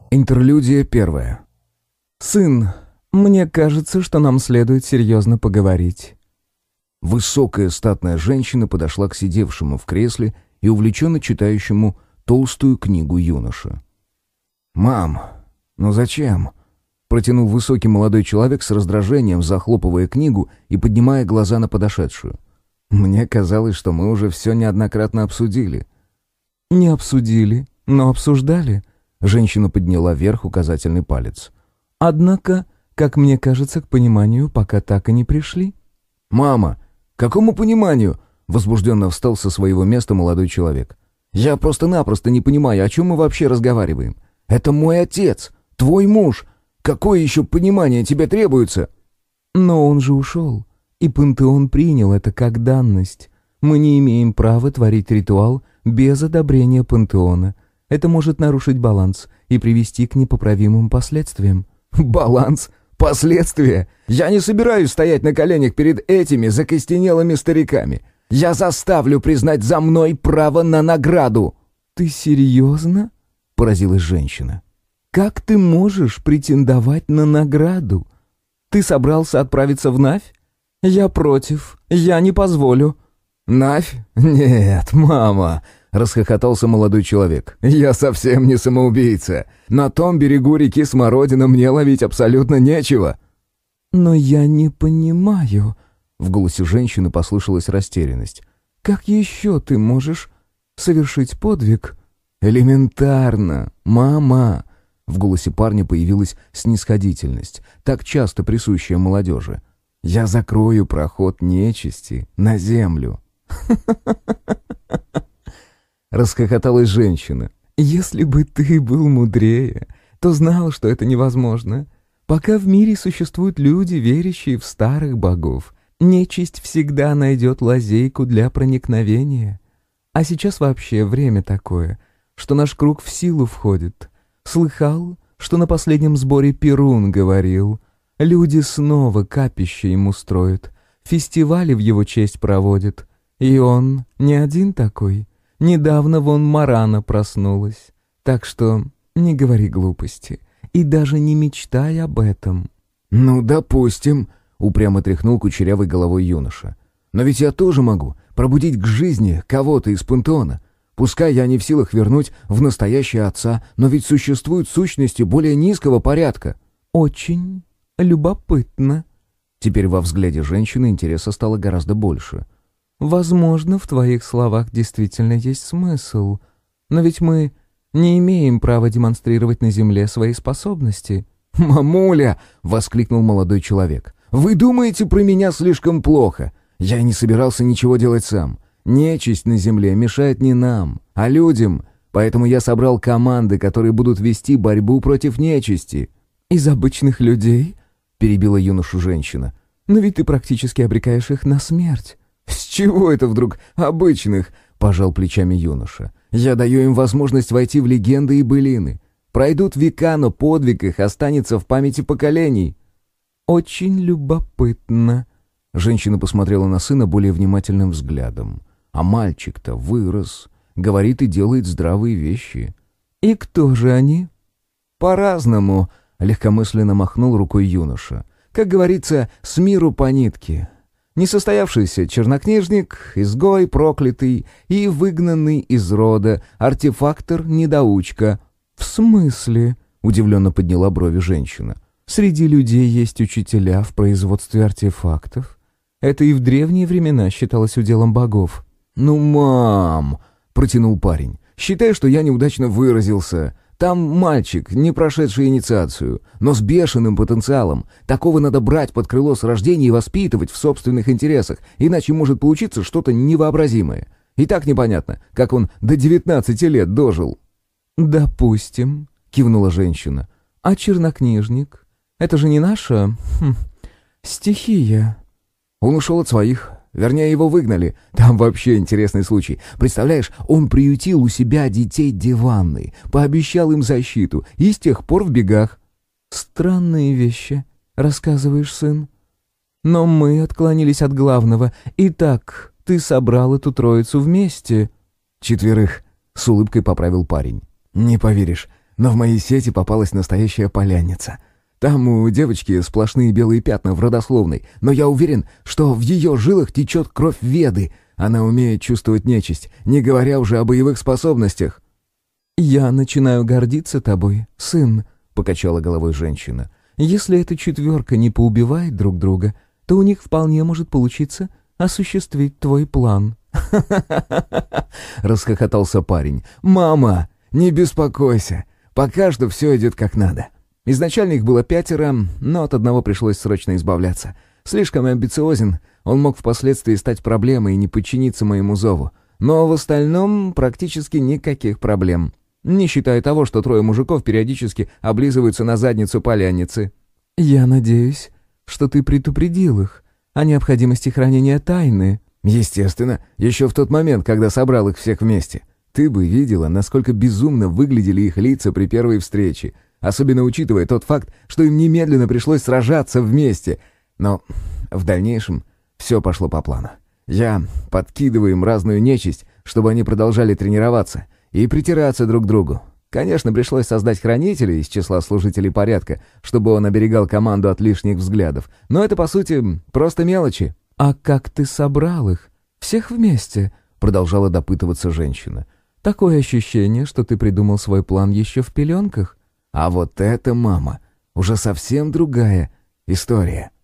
Интерлюдия первая. «Сын, мне кажется, что нам следует серьезно поговорить». Высокая статная женщина подошла к сидевшему в кресле и увлеченно читающему толстую книгу юноше. «Мам, ну зачем?» — протянул высокий молодой человек с раздражением, захлопывая книгу и поднимая глаза на подошедшую. «Мне казалось, что мы уже все неоднократно обсудили». «Не обсудили, но обсуждали». Женщина подняла вверх указательный палец. «Однако, как мне кажется, к пониманию пока так и не пришли». «Мама, к какому пониманию?» — возбужденно встал со своего места молодой человек. «Я просто-напросто не понимаю, о чем мы вообще разговариваем. Это мой отец, твой муж. Какое еще понимание тебе требуется?» «Но он же ушел, и пантеон принял это как данность. Мы не имеем права творить ритуал без одобрения пантеона. Это может нарушить баланс и привести к непоправимым последствиям». «Баланс? Последствия? Я не собираюсь стоять на коленях перед этими закостенелыми стариками. Я заставлю признать за мной право на награду». «Ты серьезно?» — поразилась женщина. «Как ты можешь претендовать на награду? Ты собрался отправиться в Навь? Я против, я не позволю». «Навь? Нет, мама!» — расхохотался молодой человек. «Я совсем не самоубийца. На том берегу реки Смородина мне ловить абсолютно нечего». «Но я не понимаю...» — в голосе женщины послышалась растерянность. «Как еще ты можешь совершить подвиг?» «Элементарно, мама!» В голосе парня появилась снисходительность, так часто присущая молодежи. «Я закрою проход нечисти на землю». Расхохоталась женщина. «Если бы ты был мудрее, то знал, что это невозможно. Пока в мире существуют люди, верящие в старых богов, нечисть всегда найдет лазейку для проникновения. А сейчас вообще время такое, что наш круг в силу входит. Слыхал, что на последнем сборе Перун говорил, люди снова капище ему строят, фестивали в его честь проводят. И он не один такой. Недавно вон Марана проснулась. Так что не говори глупости и даже не мечтай об этом». «Ну, допустим», — упрямо тряхнул кучерявой головой юноша. «Но ведь я тоже могу пробудить к жизни кого-то из пантеона. Пускай я не в силах вернуть в настоящее отца, но ведь существуют сущности более низкого порядка». «Очень любопытно». Теперь во взгляде женщины интереса стало гораздо больше. «Возможно, в твоих словах действительно есть смысл. Но ведь мы не имеем права демонстрировать на земле свои способности». «Мамуля!» — воскликнул молодой человек. «Вы думаете про меня слишком плохо? Я и не собирался ничего делать сам. Нечисть на земле мешает не нам, а людям. Поэтому я собрал команды, которые будут вести борьбу против нечисти». «Из обычных людей?» — перебила юношу женщина. «Но ведь ты практически обрекаешь их на смерть». «С чего это вдруг обычных?» — пожал плечами юноша. «Я даю им возможность войти в легенды и былины. Пройдут века, но подвиг их останется в памяти поколений». «Очень любопытно». Женщина посмотрела на сына более внимательным взглядом. «А мальчик-то вырос, говорит и делает здравые вещи». «И кто же они?» «По-разному», — легкомысленно махнул рукой юноша. «Как говорится, с миру по нитке. Несостоявшийся чернокнижник, изгой проклятый и выгнанный из рода, артефактор-недоучка». «В смысле?» — удивленно подняла брови женщина. «Среди людей есть учителя в производстве артефактов. Это и в древние времена считалось уделом богов». «Ну, мам!» — протянул парень. «Считай, что я неудачно выразился. Там мальчик, не прошедший инициацию, но с бешеным потенциалом. Такого надо брать под крыло с рождения и воспитывать в собственных интересах, иначе может получиться что-то невообразимое. И так непонятно, как он до 19 лет дожил». «Допустим», — кивнула женщина. «А чернокнижник? Это же не наша... стихия». «Он ушел от своих. Вернее, его выгнали. Там вообще интересный случай. Представляешь, он приютил у себя детей диванной, пообещал им защиту и с тех пор в бегах». «Странные вещи, рассказываешь, сын. Но мы отклонились от главного. Итак, ты собрал эту троицу вместе?» 4, с улыбкой поправил парень. «Не поверишь, но в моей сети попалась настоящая полянница. Там у девочки сплошные белые пятна в родословной, но я уверен, что в ее жилах течет кровь Веды. Она умеет чувствовать нечисть, не говоря уже о боевых способностях». «Я начинаю гордиться тобой, сын», — покачала головой женщина. «Если эта четверка не поубивает друг друга, то у них вполне может получиться осуществить твой план». Расхохотался парень. «Мама, не беспокойся, пока что все идет как надо. Изначально их было 5, но от одного пришлось срочно избавляться. Слишком амбициозен, он мог впоследствии стать проблемой и не подчиниться моему зову. Но в остальном практически никаких проблем. Не считая того, что 3 мужиков периодически облизываются на задницу полянницы». «Я надеюсь, что ты предупредил их о необходимости хранения тайны». «Естественно, еще в тот момент, когда собрал их всех вместе. Ты бы видела, насколько безумно выглядели их лица при первой встрече, особенно учитывая тот факт, что им немедленно пришлось сражаться вместе. Но в дальнейшем все пошло по плану. Я подкидываю им разную нечисть, чтобы они продолжали тренироваться и притираться друг к другу. Конечно, пришлось создать хранителя из числа служителей порядка, чтобы он оберегал команду от лишних взглядов. Но это, по сути, просто мелочи». «А как ты собрал их? Всех вместе?» — продолжала допытываться женщина. «Такое ощущение, что ты придумал свой план еще в пеленках». «А вот это, мама, уже совсем другая история».